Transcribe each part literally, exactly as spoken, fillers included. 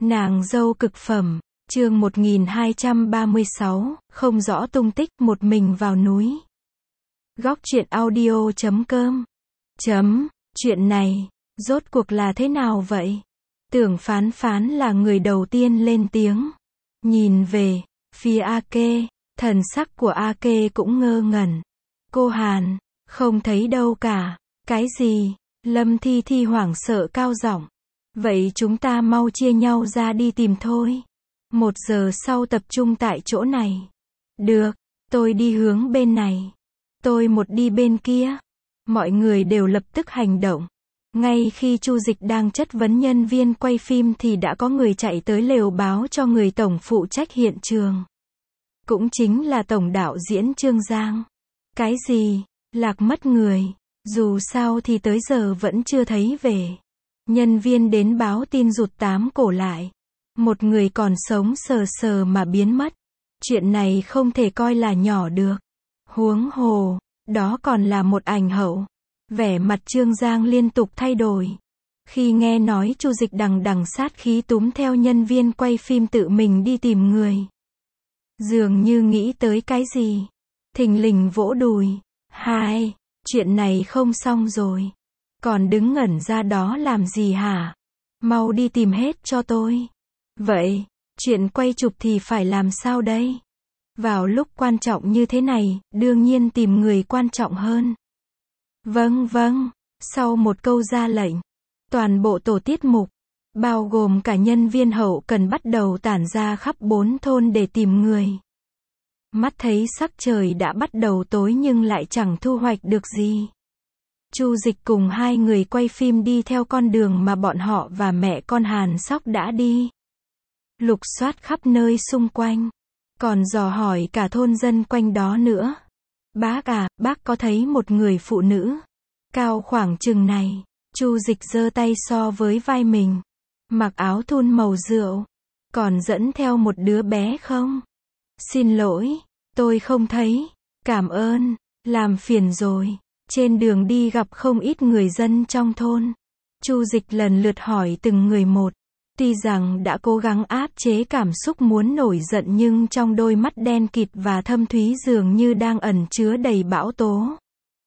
Nàng dâu cực phẩm, chương một nghìn hai trăm ba mươi sáu, không rõ tung tích, một mình vào núi. Góc truyện audio chấm com. Chấm, chuyện này, rốt cuộc là thế nào vậy? Tưởng Phán Phán là người đầu tiên lên tiếng. Nhìn về phía A Kê, thần sắc của A Kê cũng ngơ ngẩn. Cô Hàn, không thấy đâu cả. Cái gì? Lâm Thi Thi hoảng sợ cao giọng. Vậy chúng ta mau chia nhau ra đi tìm thôi. Một giờ sau tập trung tại chỗ này. Được, tôi đi hướng bên này. Tôi một đi bên kia. Mọi người đều lập tức hành động. Ngay khi Chu Dịch đang chất vấn nhân viên quay phim thì đã có người chạy tới lều báo cho người tổng phụ trách hiện trường. Cũng chính là tổng đạo diễn Trương Giang. Cái gì? Lạc mất người. Dù sao thì tới giờ vẫn chưa thấy về. Nhân viên đến báo tin rụt tám cổ lại. Một người còn sống sờ sờ mà biến mất. Chuyện này không thể coi là nhỏ được. Huống hồ, đó còn là một ảnh hậu. Vẻ mặt Trương Giang liên tục thay đổi. Khi nghe nói Chu Dịch đằng đằng sát khí túm theo nhân viên quay phim tự mình đi tìm người. Dường như nghĩ tới cái gì. Thình lình vỗ đùi. Hai, chuyện này không xong rồi. Còn đứng ngẩn ra đó làm gì hả? Mau đi tìm hết cho tôi. Vậy, chuyện quay chụp thì phải làm sao đây? Vào lúc quan trọng như thế này, đương nhiên tìm người quan trọng hơn. Vâng vâng, sau một câu ra lệnh, toàn bộ tổ tiết mục, bao gồm cả nhân viên hậu cần bắt đầu tản ra khắp bốn thôn để tìm người. Mắt thấy sắc trời đã bắt đầu tối nhưng lại chẳng thu hoạch được gì. Chu Dịch cùng hai người quay phim đi theo con đường mà bọn họ và mẹ con Hàn Sóc đã đi. Lục soát khắp nơi xung quanh. Còn dò hỏi cả thôn dân quanh đó nữa. Bác à, bác có thấy một người phụ nữ cao khoảng chừng này. Chu Dịch giơ tay so với vai mình. Mặc áo thun màu rượu. Còn dẫn theo một đứa bé không? Xin lỗi, tôi không thấy. Cảm ơn, làm phiền rồi. Trên đường đi gặp không ít người dân trong thôn. Chu Dịch lần lượt hỏi từng người một. Tuy rằng đã cố gắng áp chế cảm xúc muốn nổi giận nhưng trong đôi mắt đen kịt và thâm thúy dường như đang ẩn chứa đầy bão tố.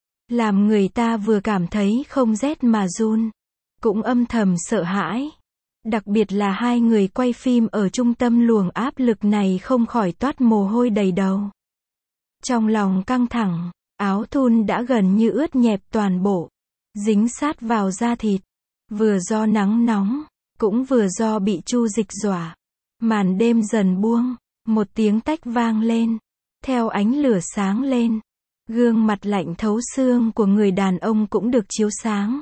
Làm người ta vừa cảm thấy không rét mà run. Cũng âm thầm sợ hãi. Đặc biệt là hai người quay phim ở trung tâm luồng áp lực này không khỏi toát mồ hôi đầy đầu. Trong lòng căng thẳng. Áo thun đã gần như ướt nhẹp toàn bộ, dính sát vào da thịt, vừa do nắng nóng, cũng vừa do bị Chu Dịch dọa. Màn đêm dần buông, một tiếng tách vang lên, theo ánh lửa sáng lên, gương mặt lạnh thấu xương của người đàn ông cũng được chiếu sáng.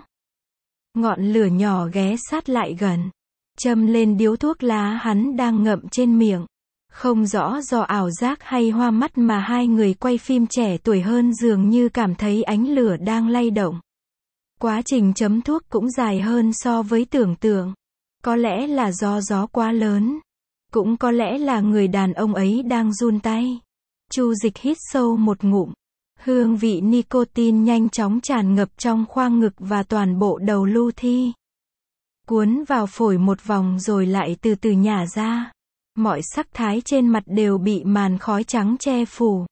Ngọn lửa nhỏ ghé sát lại gần, châm lên điếu thuốc lá hắn đang ngậm trên miệng. Không rõ do ảo giác hay hoa mắt mà hai người quay phim trẻ tuổi hơn dường như cảm thấy ánh lửa đang lay động. Quá trình chấm thuốc cũng dài hơn so với tưởng tượng. Có lẽ là do gió quá lớn. Cũng có lẽ là người đàn ông ấy đang run tay. Chu Dịch hít sâu một ngụm. Hương vị nicotine nhanh chóng tràn ngập trong khoang ngực và toàn bộ đầu lưu thi. Cuốn vào phổi một vòng rồi lại từ từ nhả ra. Mọi sắc thái trên mặt đều bị màn khói trắng che phủ.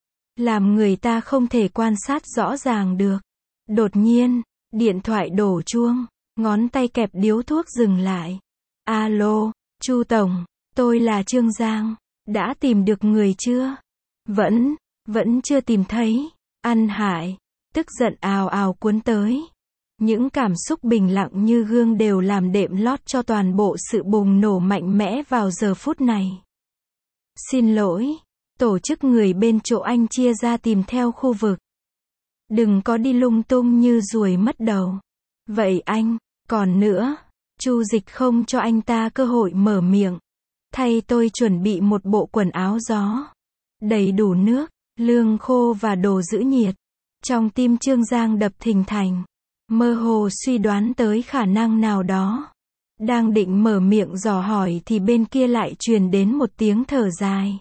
Làm người ta không thể quan sát rõ ràng được. Đột nhiên, điện thoại đổ chuông, ngón tay kẹp điếu thuốc dừng lại. Alo, Chu Tổng, tôi là Trương Giang, đã tìm được người chưa? Vẫn, vẫn chưa tìm thấy. Ăn hại, tức giận ào ào cuốn tới. Những cảm xúc bình lặng như gương đều làm đệm lót cho toàn bộ sự bùng nổ mạnh mẽ vào giờ phút này. Xin lỗi, tổ chức người bên chỗ anh chia ra tìm theo khu vực. Đừng có đi lung tung như ruồi mất đầu. Vậy anh, còn nữa, Chu Dịch không cho anh ta cơ hội mở miệng. Thay tôi chuẩn bị một bộ quần áo gió. Đầy đủ nước, lương khô và đồ giữ nhiệt. Trong tim Trương Giang đập thình thình. Mơ hồ suy đoán tới khả năng nào đó. Đang định mở miệng dò hỏi thì bên kia lại truyền đến một tiếng thở dài.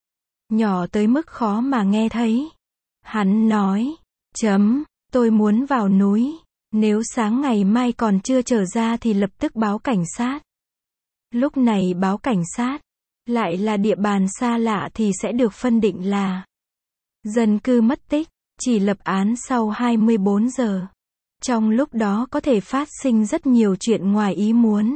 Nhỏ tới mức khó mà nghe thấy. Hắn nói, chấm, tôi muốn vào núi. Nếu sáng ngày mai còn chưa trở ra thì lập tức báo cảnh sát. Lúc này báo cảnh sát, lại là địa bàn xa lạ thì sẽ được phân định là dân cư mất tích, chỉ lập án sau hai mươi bốn giờ. Trong lúc đó có thể phát sinh rất nhiều chuyện ngoài ý muốn.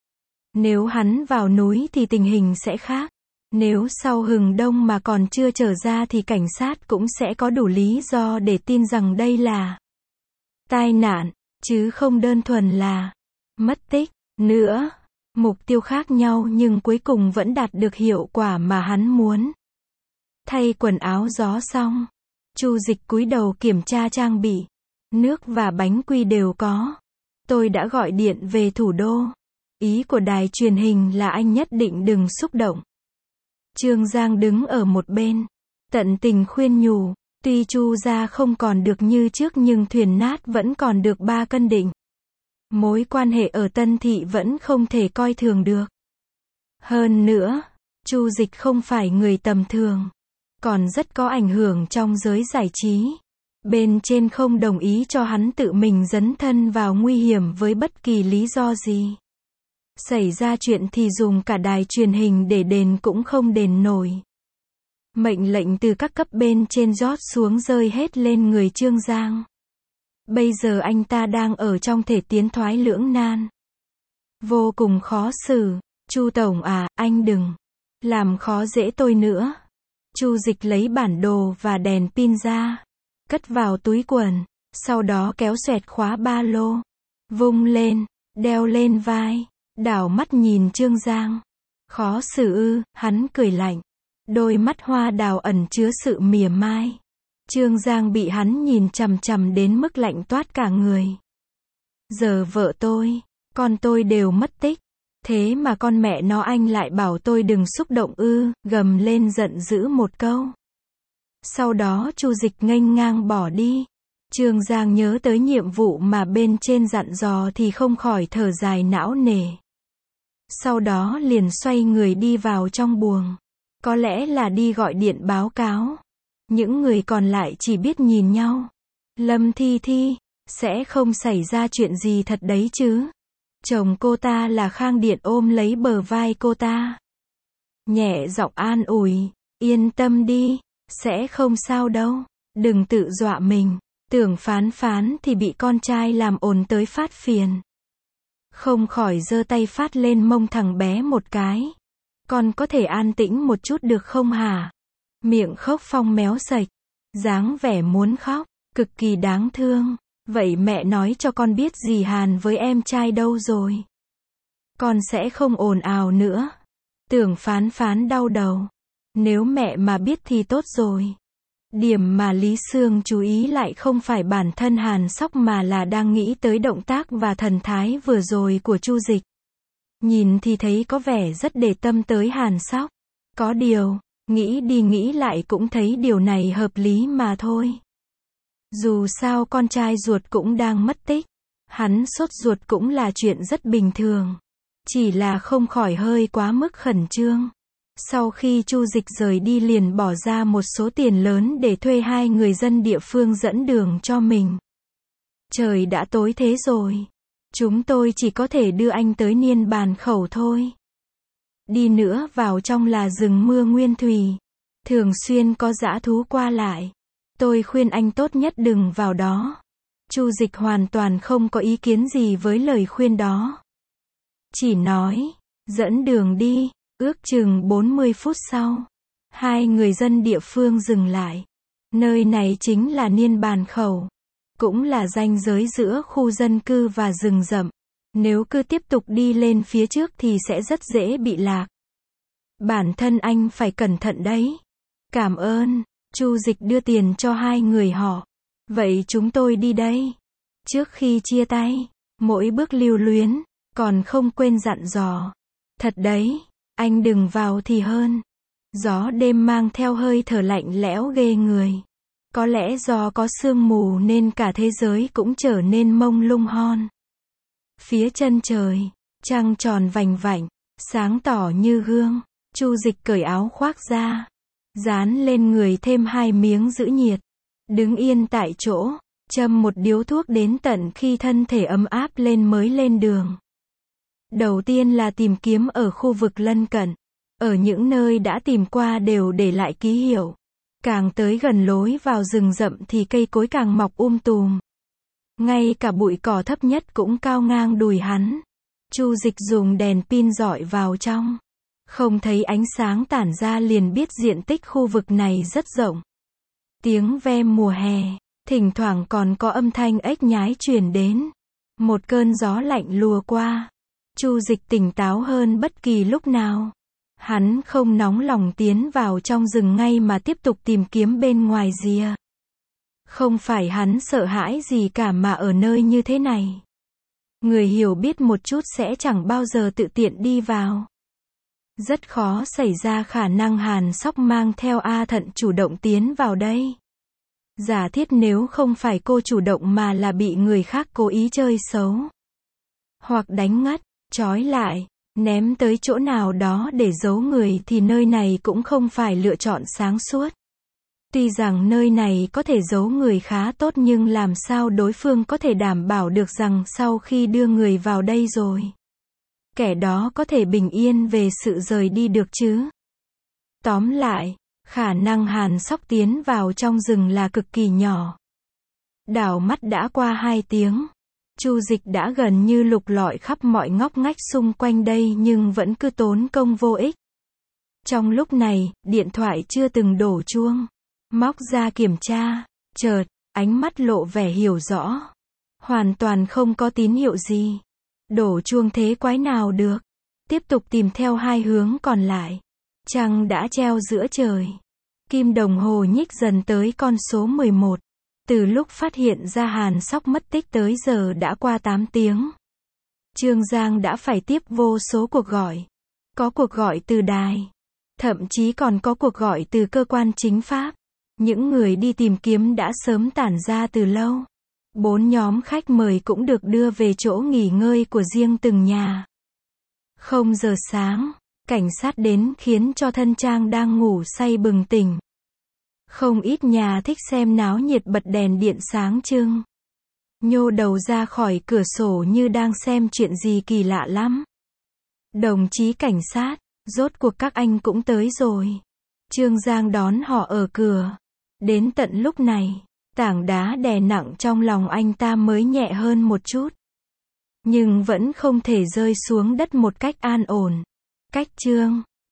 Nếu hắn vào núi thì tình hình sẽ khác. Nếu sau hừng đông mà còn chưa trở ra thì cảnh sát cũng sẽ có đủ lý do để tin rằng đây là tai nạn, chứ không đơn thuần là mất tích. Nữa, mục tiêu khác nhau nhưng cuối cùng vẫn đạt được hiệu quả mà hắn muốn. Thay quần áo gió xong, Chu Dịch cúi đầu kiểm tra trang bị. Nước và bánh quy đều có. Tôi đã gọi điện về thủ đô. Ý của đài truyền hình là anh nhất định đừng xúc động. Trương Giang đứng ở một bên, tận tình khuyên nhủ, tuy Chu gia không còn được như trước nhưng thuyền nát vẫn còn được ba cân định. Mối quan hệ ở Tân Thị vẫn không thể coi thường được. Hơn nữa, Chu Dịch không phải người tầm thường, còn rất có ảnh hưởng trong giới giải trí. Bên trên không đồng ý cho hắn tự mình dấn thân vào nguy hiểm với bất kỳ lý do gì. Xảy ra chuyện thì dùng cả đài truyền hình để đền cũng không đền nổi. Mệnh lệnh từ các cấp bên trên rót xuống rơi hết lên người Trương Giang. Bây giờ anh ta đang ở trong thể tiến thoái lưỡng nan. Vô cùng khó xử. Chu Tổng à, anh đừng làm khó dễ tôi nữa. Chu Dịch lấy bản đồ và đèn pin ra, cất vào túi quần, sau đó kéo xoẹt khóa ba lô, vung lên, đeo lên vai, đảo mắt nhìn Trương Giang. Khó xử ư? Hắn cười lạnh, đôi mắt hoa đào ẩn chứa sự mỉa mai. Trương Giang bị hắn nhìn chằm chằm đến mức lạnh toát cả người. Giờ vợ tôi, con tôi đều mất tích, thế mà con mẹ nó anh lại bảo tôi đừng xúc động ư? Gầm lên giận dữ một câu. Sau đó Chu Dịch nghênh ngang bỏ đi. Trương Giang nhớ tới nhiệm vụ mà bên trên dặn dò thì không khỏi thở dài não nề. Sau đó liền xoay người đi vào trong buồng. Có lẽ là đi gọi điện báo cáo. Những người còn lại chỉ biết nhìn nhau. Lâm Thi Thi, sẽ không xảy ra chuyện gì thật đấy chứ? Chồng cô ta là Khang Điện ôm lấy bờ vai cô ta, nhẹ giọng an ủi, yên tâm đi, sẽ không sao đâu, đừng tự dọa mình, tưởng phán phán thì bị con trai làm ồn tới phát phiền. Không khỏi giơ tay phát lên mông thằng bé một cái. Con có thể an tĩnh một chút được không hả? Miệng khóc phong méo sạch, dáng vẻ muốn khóc, cực kỳ đáng thương. Vậy mẹ nói cho con biết dì Hàn với em trai đâu rồi? Con sẽ không ồn ào nữa. Tưởng phán phán đau đầu. Nếu mẹ mà biết thì tốt rồi. Điểm mà Lý Sương chú ý lại không phải bản thân Hàn Sóc mà là đang nghĩ tới động tác và thần thái vừa rồi của Chu Dịch. Nhìn thì thấy có vẻ rất để tâm tới Hàn Sóc. Có điều, nghĩ đi nghĩ lại cũng thấy điều này hợp lý mà thôi. Dù sao con trai ruột cũng đang mất tích. Hắn sốt ruột cũng là chuyện rất bình thường. Chỉ là không khỏi hơi quá mức khẩn trương. Sau khi Chu Dịch rời đi liền bỏ ra một số tiền lớn để thuê hai người dân địa phương dẫn đường cho mình. Trời đã tối thế rồi. Chúng tôi chỉ có thể đưa anh tới Niên Bàn Khẩu thôi. Đi nữa vào trong là rừng mưa nguyên thủy. Thường xuyên có dã thú qua lại. Tôi khuyên anh tốt nhất đừng vào đó. Chu Dịch hoàn toàn không có ý kiến gì với lời khuyên đó. Chỉ nói, dẫn đường đi. Ước chừng bốn mươi phút sau, hai người dân địa phương dừng lại. Nơi này chính là Niên Bàn Khẩu, cũng là ranh giới giữa khu dân cư và rừng rậm. Nếu cứ tiếp tục đi lên phía trước thì sẽ rất dễ bị lạc. Bản thân anh phải cẩn thận đấy. Cảm ơn. Chu Dịch đưa tiền cho hai người họ. Vậy chúng tôi đi đây. Trước khi chia tay, mỗi bước lưu luyến, còn không quên dặn dò. Thật đấy, anh đừng vào thì hơn. Gió đêm mang theo hơi thở lạnh lẽo ghê người. Có lẽ do có sương mù nên cả thế giới cũng trở nên mông lung hon. Phía chân trời, trăng tròn vành vạnh, sáng tỏ như gương. Chu Dịch cởi áo khoác ra, dán lên người thêm hai miếng giữ nhiệt. Đứng yên tại chỗ, châm một điếu thuốc đến tận khi thân thể ấm áp lên mới lên đường. Đầu tiên là tìm kiếm ở khu vực lân cận. Ở những nơi đã tìm qua đều để lại ký hiệu. Càng tới gần lối vào rừng rậm thì cây cối càng mọc um tùm. Ngay cả bụi cỏ thấp nhất cũng cao ngang đùi hắn. Chu Dịch dùng đèn pin dọi vào trong. Không thấy ánh sáng tản ra liền biết diện tích khu vực này rất rộng. Tiếng ve mùa hè, thỉnh thoảng còn có âm thanh ếch nhái truyền đến. Một cơn gió lạnh lùa qua. Chu Dịch tỉnh táo hơn bất kỳ lúc nào. Hắn không nóng lòng tiến vào trong rừng ngay mà tiếp tục tìm kiếm bên ngoài rìa. Không phải hắn sợ hãi gì cả mà ở nơi như thế này. Người hiểu biết một chút sẽ chẳng bao giờ tự tiện đi vào. Rất khó xảy ra khả năng Hàn Sóc mang theo A Thận chủ động tiến vào đây. Giả thiết nếu không phải cô chủ động mà là bị người khác cố ý chơi xấu. Hoặc đánh ngất, trói lại, ném tới chỗ nào đó để giấu người thì nơi này cũng không phải lựa chọn sáng suốt. Tuy rằng nơi này có thể giấu người khá tốt nhưng làm sao đối phương có thể đảm bảo được rằng sau khi đưa người vào đây rồi, kẻ đó có thể bình yên về sự rời đi được chứ. Tóm lại, khả năng Hàn Sóc tiến vào trong rừng là cực kỳ nhỏ. Đảo mắt đã qua hai tiếng. Chu Dịch đã gần như lục lọi khắp mọi ngóc ngách xung quanh đây nhưng vẫn cứ tốn công vô ích. Trong lúc này, điện thoại chưa từng đổ chuông. Móc ra kiểm tra, chợt, ánh mắt lộ vẻ hiểu rõ. Hoàn toàn không có tín hiệu gì. Đổ chuông thế quái nào được. Tiếp tục tìm theo hai hướng còn lại. Trăng đã treo giữa trời. Kim đồng hồ nhích dần tới con số mười một. Từ lúc phát hiện ra Hàn Sóc mất tích tới giờ đã qua tám tiếng. Trương Giang đã phải tiếp vô số cuộc gọi. Có cuộc gọi từ đài. Thậm chí còn có cuộc gọi từ cơ quan chính pháp. Những người đi tìm kiếm đã sớm tản ra từ lâu. Bốn nhóm khách mời cũng được đưa về chỗ nghỉ ngơi của riêng từng nhà. Không giờ sáng, cảnh sát đến khiến cho thân trang đang ngủ say bừng tỉnh. Không ít nhà thích xem náo nhiệt bật đèn điện sáng trưng. Nhô đầu ra khỏi cửa sổ như đang xem chuyện gì kỳ lạ lắm. Đồng chí cảnh sát, rốt cuộc các anh cũng tới rồi. Trương Giang đón họ ở cửa. Đến tận lúc này, tảng đá đè nặng trong lòng anh ta mới nhẹ hơn một chút. Nhưng vẫn không thể rơi xuống đất một cách an ổn. Cách Trương